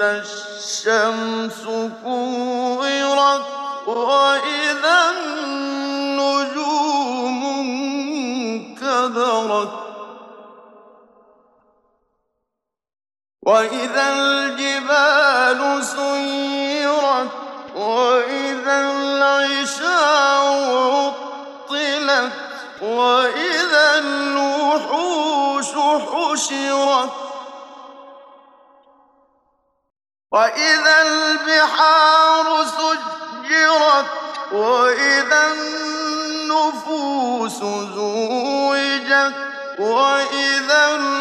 وإذا الشمس كورت وإذا النجوم انكدرت وإذا الجبال سيرت وإذا العشار عطلت وإذا الوحوش حشرت وإذا البحار سجرت وإذا النفوس زوجت وإذا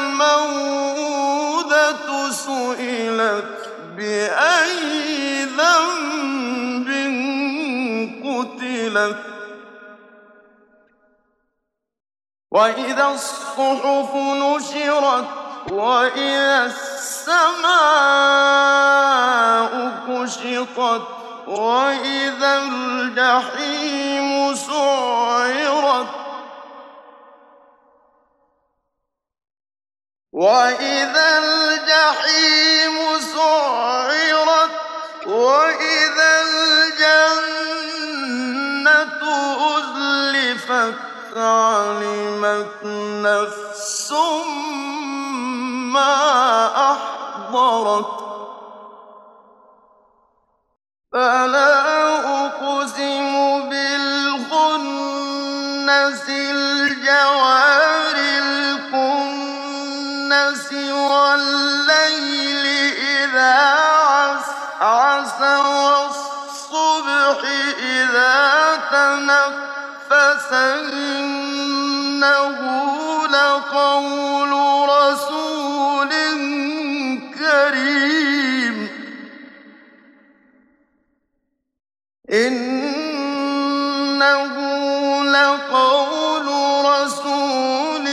الموءودة سئلت بأي ذنب قتلت وإذا الصحف نشرت وإذا السماء كشطت وإذا الجحيم سعرت وإذا الجحيم سعرت وإذا الجنة أزلفت علمت نفس ما أحضرت فلا أقسم بالخنس الجوار الكنس والليل إذا عسعس والصبح إذا تنفس إنه لقول رسول كريم إنه لقول رسول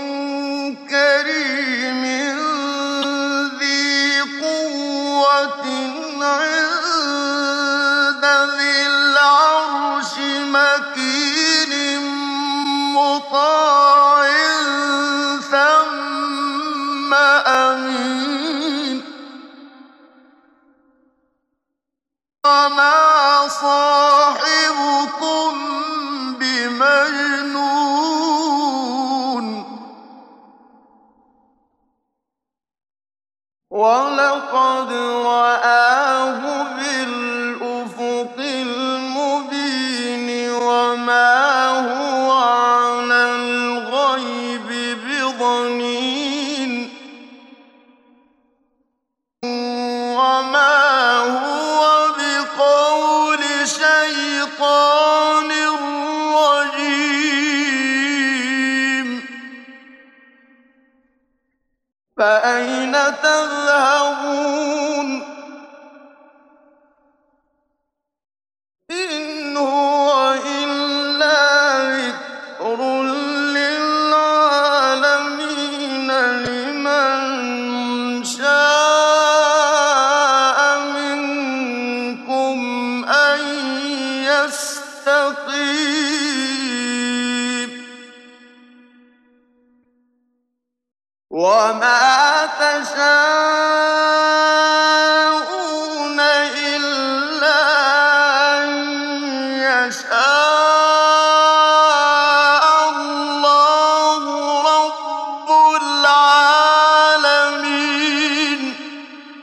كريم ذي قوة عند ذي العرش مكين مطاع ثم أمين وما صاحبكم بمجنون ولقد رآه بالأفق المبين وما هو على الغيب بضنين وما